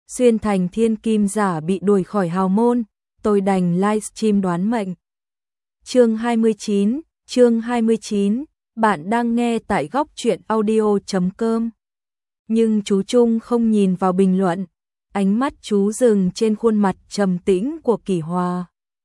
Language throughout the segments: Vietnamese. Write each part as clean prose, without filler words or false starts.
xuyên thành thiên kim giả bị đuổi khỏi hào môn, tôi đành livestream đoán mệnh. Chương 29, bạn đang nghe tại góc truyện audio.com. Nhưng chú Trung không nhìn vào bình luận, ánh mắt chú dừng trên khuôn mặt trầm tĩnh của Kỷ Hòa.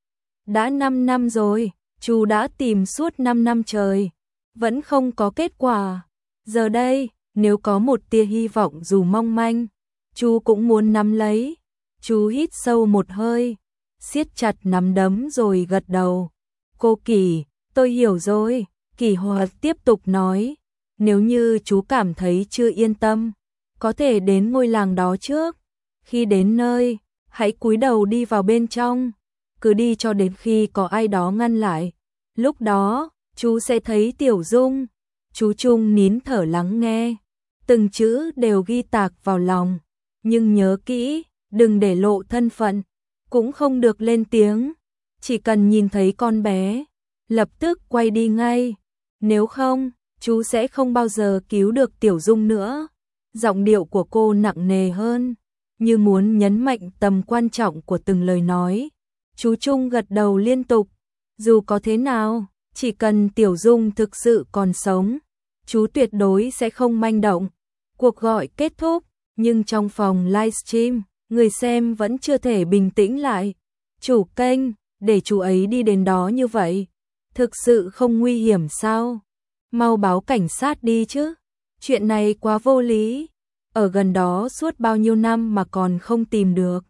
Đã 5 năm rồi, chú đã tìm suốt 5 năm trời, vẫn không có kết quả. Giờ đây, nếu có một tia hy vọng dù mong manh, chú cũng muốn nắm lấy. Chú hít sâu một hơi, siết chặt nắm đấm rồi gật đầu. Cô Kỷ, tôi hiểu rồi, Kỷ Hòa tiếp tục nói. Nếu như chú cảm thấy chưa yên tâm, có thể đến ngôi làng đó trước. Khi đến nơi, hãy cúi đầu đi vào bên trong, cứ đi cho đến khi có ai đó ngăn lại. Lúc đó, chú sẽ thấy Tiểu Dung. Chú Trung nín thở lắng nghe, từng chữ đều ghi tạc vào lòng. Nhưng nhớ kỹ, đừng để lộ thân phận, cũng không được lên tiếng. Chỉ cần nhìn thấy con bé, lập tức quay đi ngay. Nếu không, chú sẽ không bao giờ cứu được Tiểu Dung nữa. Giọng điệu của cô nặng nề hơn, như muốn nhấn mạnh tầm quan trọng của từng lời nói. Chú Trung gật đầu liên tục. Dù có thế nào, chỉ cần Tiểu Dung thực sự còn sống, chú tuyệt đối sẽ không manh động. Cuộc gọi kết thúc, nhưng trong phòng livestream, người xem vẫn chưa thể bình tĩnh lại. Chủ kênh, để chú ấy đi đến đó như vậy, thực sự không nguy hiểm sao? Mau báo cảnh sát đi chứ. Chuyện này quá vô lý. Ở gần đó suốt bao nhiêu năm mà còn không tìm được.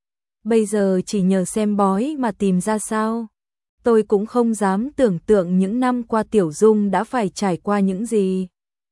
Bây giờ chỉ nhờ xem bói mà tìm ra sao? Tôi cũng không dám tưởng tượng những năm qua Tiểu Dung đã phải trải qua những gì.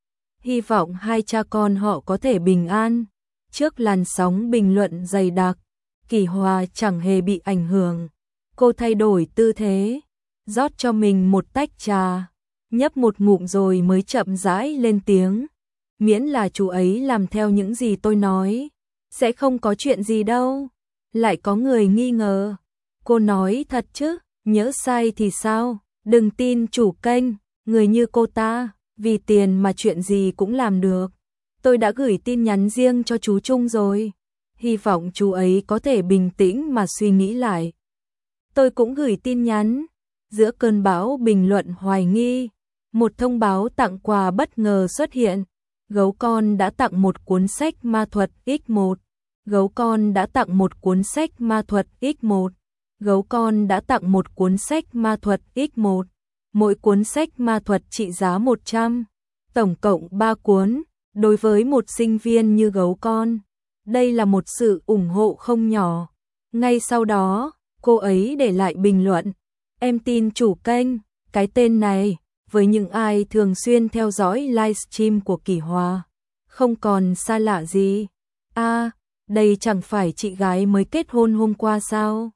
Hy vọng hai cha con họ có thể bình an. Trước làn sóng bình luận dày đặc, Kỷ Hòa chẳng hề bị ảnh hưởng. Cô thay đổi tư thế, rót cho mình một tách trà, nhấp một ngụm rồi mới chậm rãi lên tiếng. Miễn là chú ấy làm theo những gì tôi nói, sẽ không có chuyện gì đâu. Lại có người nghi ngờ. Cô nói thật chứ, nhỡ sai thì sao? Đừng tin chủ kênh, người như cô ta, vì tiền mà chuyện gì cũng làm được. Tôi đã gửi tin nhắn riêng cho chú Trung rồi. Hy vọng chú ấy có thể bình tĩnh mà suy nghĩ lại. Tôi cũng gửi tin nhắn. Giữa cơn bão bình luận hoài nghi, một thông báo tặng quà bất ngờ xuất hiện. Gấu con đã tặng một cuốn sách ma thuật X1. Gấu con đã tặng một cuốn sách ma thuật X1. Gấu con đã tặng một cuốn sách ma thuật X1. Mỗi cuốn sách ma thuật trị giá 100. Tổng cộng 3 cuốn. Đối với một sinh viên như gấu con, đây là một sự ủng hộ không nhỏ. Ngay sau đó, cô ấy để lại bình luận. Em tin chủ kênh, cái tên này, với những ai thường xuyên theo dõi livestream của Kỷ Hòa, không còn xa lạ gì. À, đây chẳng phải chị gái mới kết hôn hôm qua sao?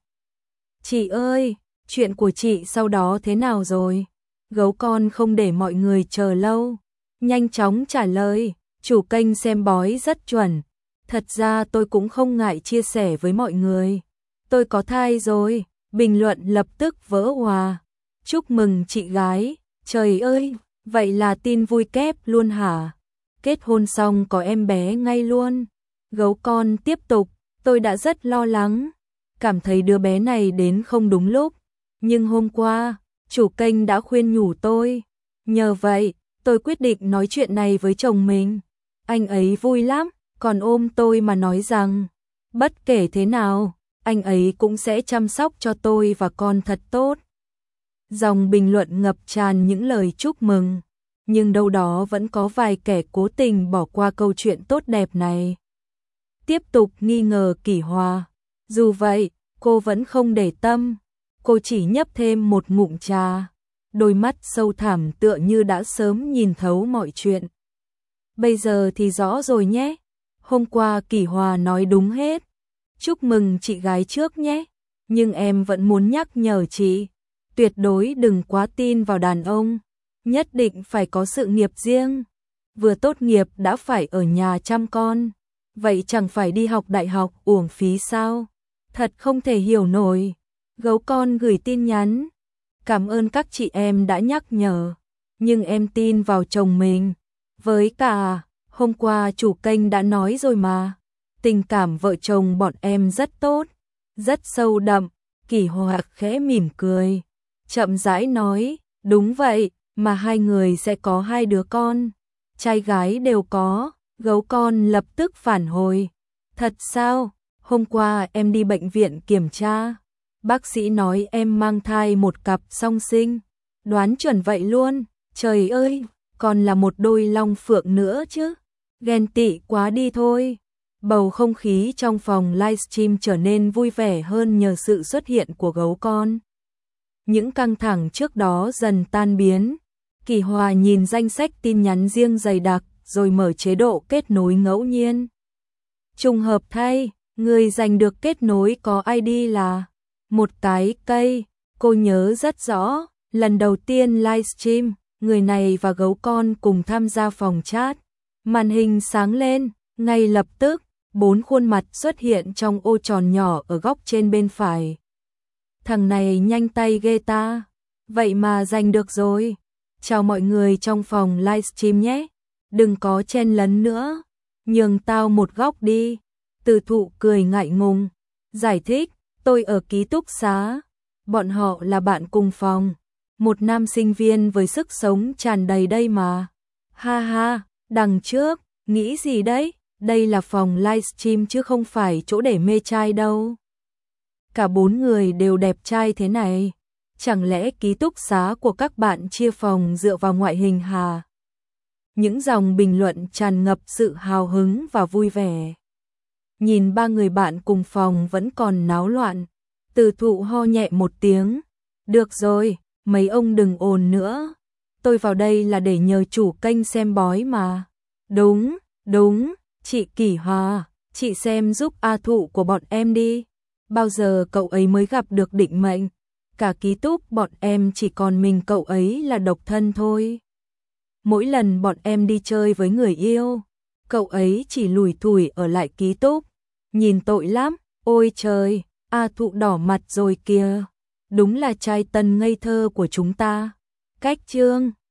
Chị ơi, chuyện của chị sau đó thế nào rồi? Gấu con không để mọi người chờ lâu, nhanh chóng trả lời. Chủ kênh xem bói rất chuẩn. Thật ra tôi cũng không ngại chia sẻ với mọi người. Tôi có thai rồi. Bình luận lập tức vỡ òa. Chúc mừng chị gái. Trời ơi, vậy là tin vui kép luôn hả? Kết hôn xong có em bé ngay luôn. Gấu con tiếp tục. Tôi đã rất lo lắng, cảm thấy đứa bé này đến không đúng lúc. Nhưng hôm qua, chủ kênh đã khuyên nhủ tôi. Nhờ vậy, tôi quyết định nói chuyện này với chồng mình. Anh ấy vui lắm, còn ôm tôi mà nói rằng, bất kể thế nào, anh ấy cũng sẽ chăm sóc cho tôi và con thật tốt. Dòng bình luận ngập tràn những lời chúc mừng, nhưng đâu đó vẫn có vài kẻ cố tình bỏ qua câu chuyện tốt đẹp này. Tiếp tục nghi ngờ Kỷ Hòa. Dù vậy, cô vẫn không để tâm, cô chỉ nhấp thêm một ngụm trà. Đôi mắt sâu thẳm tựa như đã sớm nhìn thấu mọi chuyện. Bây giờ thì rõ rồi nhé. Hôm qua Kỷ Hòa nói đúng hết. Chúc mừng chị gái trước nhé. Nhưng em vẫn muốn nhắc nhở chị, tuyệt đối đừng quá tin vào đàn ông. Nhất định phải có sự nghiệp riêng. Vừa tốt nghiệp đã phải ở nhà chăm con. Vậy chẳng phải đi học đại học uổng phí sao? Thật không thể hiểu nổi. Gấu con gửi tin nhắn. Cảm ơn các chị em đã nhắc nhở. Nhưng em tin vào chồng mình. Với cả, hôm qua chủ kênh đã nói rồi mà. Tình cảm vợ chồng bọn em rất tốt, rất sâu đậm. Kỷ Hòa khẽ mỉm cười, chậm rãi nói, đúng vậy, mà hai người sẽ có hai đứa con, trai gái đều có. Gấu con lập tức phản hồi, thật sao? Hôm qua em đi bệnh viện kiểm tra, bác sĩ nói em mang thai một cặp song sinh, đoán chuẩn vậy luôn, trời ơi, còn là một đôi long phượng nữa chứ, ghen tị quá đi thôi. Bầu không khí trong phòng livestream trở nên vui vẻ hơn nhờ sự xuất hiện của gấu con. Những căng thẳng trước đó dần tan biến. Kỷ Hòa nhìn danh sách tin nhắn riêng dày đặc rồi mở chế độ kết nối ngẫu nhiên. Trùng hợp thay, người giành được kết nối có ID là một cái cây. Cô nhớ rất rõ, lần đầu tiên livestream, người này và gấu con cùng tham gia phòng chat. Màn hình sáng lên, ngay lập tức, 4 khuôn mặt xuất hiện trong ô tròn nhỏ ở góc trên bên phải. Thằng này nhanh tay ghê ta, vậy mà giành được rồi. Chào mọi người trong phòng livestream nhé, đừng có chen lấn nữa, nhường tao một góc đi. Từ Thụ cười ngại ngùng, giải thích, tôi ở ký túc xá, bọn họ là bạn cùng phòng, một nam sinh viên với sức sống tràn đầy đây mà. Ha ha, đằng trước, nghĩ gì đấy, đây là phòng livestream chứ không phải chỗ để mê trai đâu. Cả 4 người đều đẹp trai thế này, chẳng lẽ ký túc xá của các bạn chia phòng dựa vào ngoại hình hả? Những dòng bình luận tràn ngập sự hào hứng và vui vẻ. Nhìn 3 người bạn cùng phòng vẫn còn náo loạn, Từ Thụ ho nhẹ một tiếng. Được rồi, mấy ông đừng ồn nữa. Tôi vào đây là để nhờ chủ kênh xem bói mà. Đúng, đúng, chị Kỷ Hòa, chị xem giúp A Thụ của bọn em đi. Bao giờ cậu ấy mới gặp được định mệnh? Cả ký túc bọn em chỉ còn mình cậu ấy là độc thân thôi. Mỗi lần bọn em đi chơi với người yêu, cậu ấy chỉ lủi thủi ở lại ký túc. Nhìn tội lắm, ôi trời, A Thụ đỏ mặt rồi kìa. Đúng là trai tân ngây thơ của chúng ta. Cách chương